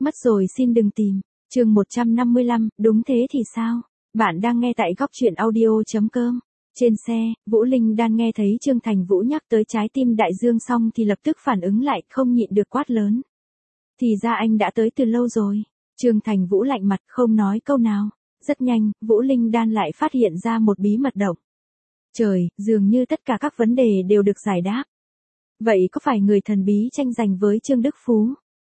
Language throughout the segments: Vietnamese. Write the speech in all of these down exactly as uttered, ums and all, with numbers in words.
Mất rồi xin đừng tìm. Chương một trăm năm mươi lăm, đúng thế thì sao? Bạn đang nghe tại góc truyện audio chấm com. Trên xe, Vũ Linh Đan nghe thấy Trương Thành Vũ nhắc tới trái tim đại dương xong thì lập tức phản ứng lại, không nhịn được quát lớn. Thì ra anh đã tới từ lâu rồi. Trương Thành Vũ lạnh mặt không nói câu nào. Rất nhanh, Vũ Linh Đan lại phát hiện ra một bí mật động. Trời, dường như tất cả các vấn đề đều được giải đáp. Vậy có phải người thần bí tranh giành với Trương Đức Phú?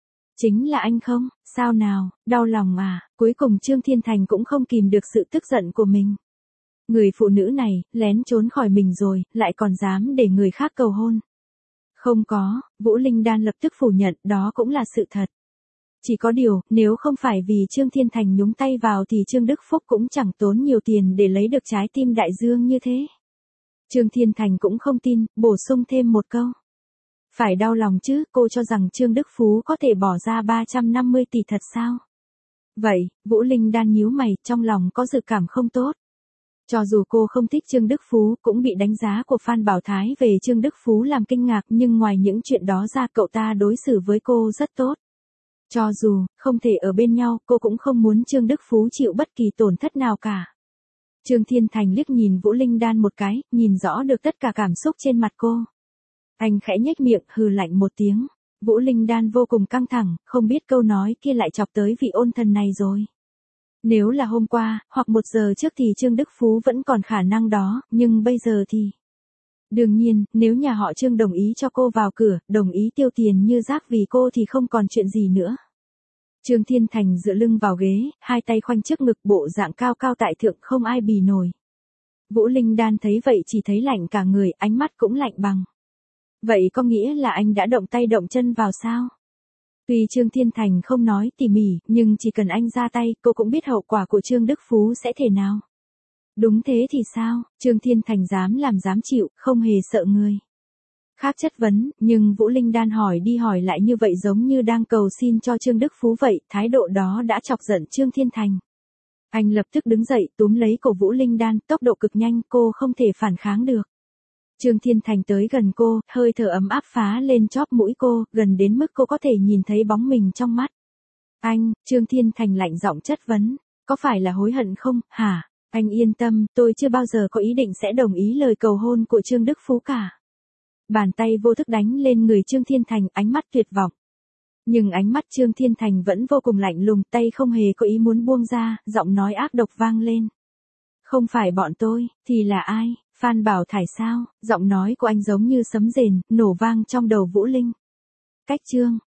Chính là anh không? Sao nào, đau lòng à? Cuối cùng Trương Thiên Thành cũng không kìm được sự tức giận của mình. Người phụ nữ này, lén trốn khỏi mình rồi, lại còn dám để người khác cầu hôn. Không có, Vũ Linh Đan lập tức phủ nhận, đó cũng là sự thật. Chỉ có điều, nếu không phải vì Trương Thiên Thành nhúng tay vào thì Trương Đức Phúc cũng chẳng tốn nhiều tiền để lấy được trái tim đại dương như thế. Trương Thiên Thành cũng không tin, bổ sung thêm một câu. Phải đau lòng chứ, cô cho rằng Trương Đức Phú có thể bỏ ra ba trăm năm mươi tỷ thật sao? Vậy, Vũ Linh Đan nhíu mày, trong lòng có dự cảm không tốt. Cho dù cô không thích Trương Đức Phú, cũng bị đánh giá của Phan Bảo Thái về Trương Đức Phú làm kinh ngạc, nhưng ngoài những chuyện đó ra cậu ta đối xử với cô rất tốt. Cho dù, không thể ở bên nhau, cô cũng không muốn Trương Đức Phú chịu bất kỳ tổn thất nào cả. Trương Thiên Thành liếc nhìn Vũ Linh Đan một cái, nhìn rõ được tất cả cảm xúc trên mặt cô. Anh khẽ nhếch miệng, hừ lạnh một tiếng. Vũ Linh Đan vô cùng căng thẳng, không biết câu nói kia lại chọc tới vị ôn thần này rồi. Nếu là hôm qua, hoặc một giờ trước thì Trương Đức Phú vẫn còn khả năng đó, nhưng bây giờ thì... Đương nhiên, nếu nhà họ Trương đồng ý cho cô vào cửa, đồng ý tiêu tiền như rác vì cô thì không còn chuyện gì nữa. Trương Thiên Thành dựa lưng vào ghế, hai tay khoanh trước ngực, bộ dạng cao cao tại thượng không ai bì nổi. Vũ Linh Đan thấy vậy chỉ thấy lạnh cả người, ánh mắt cũng lạnh bằng. Vậy có nghĩa là anh đã động tay động chân vào sao? Tuy Trương Thiên Thành không nói tỉ mỉ, nhưng chỉ cần anh ra tay, cô cũng biết hậu quả của Trương Đức Phú sẽ thế nào. Đúng thế thì sao? Trương Thiên Thành dám làm dám chịu, không hề sợ người khác chất vấn, nhưng Vũ Linh Đan hỏi đi hỏi lại như vậy giống như đang cầu xin cho Trương Đức Phú vậy, thái độ đó đã chọc giận Trương Thiên Thành. Anh lập tức đứng dậy, túm lấy cổ Vũ Linh Đan, tốc độ cực nhanh, cô không thể phản kháng được. Trương Thiên Thành tới gần cô, hơi thở ấm áp phá lên chóp mũi cô, gần đến mức cô có thể nhìn thấy bóng mình trong mắt. Anh, Trương Thiên Thành lạnh giọng chất vấn, có phải là hối hận không, hả? Anh yên tâm, tôi chưa bao giờ có ý định sẽ đồng ý lời cầu hôn của Trương Đức Phú cả. Bàn tay vô thức đánh lên người Trương Thiên Thành, ánh mắt tuyệt vọng. Nhưng ánh mắt Trương Thiên Thành vẫn vô cùng lạnh lùng, tay không hề có ý muốn buông ra, giọng nói ác độc vang lên. Không phải bọn tôi, thì là ai? Phan Bảo Thải sao? Giọng nói của anh giống như sấm rền, nổ vang trong đầu Vũ Linh. Cách Trương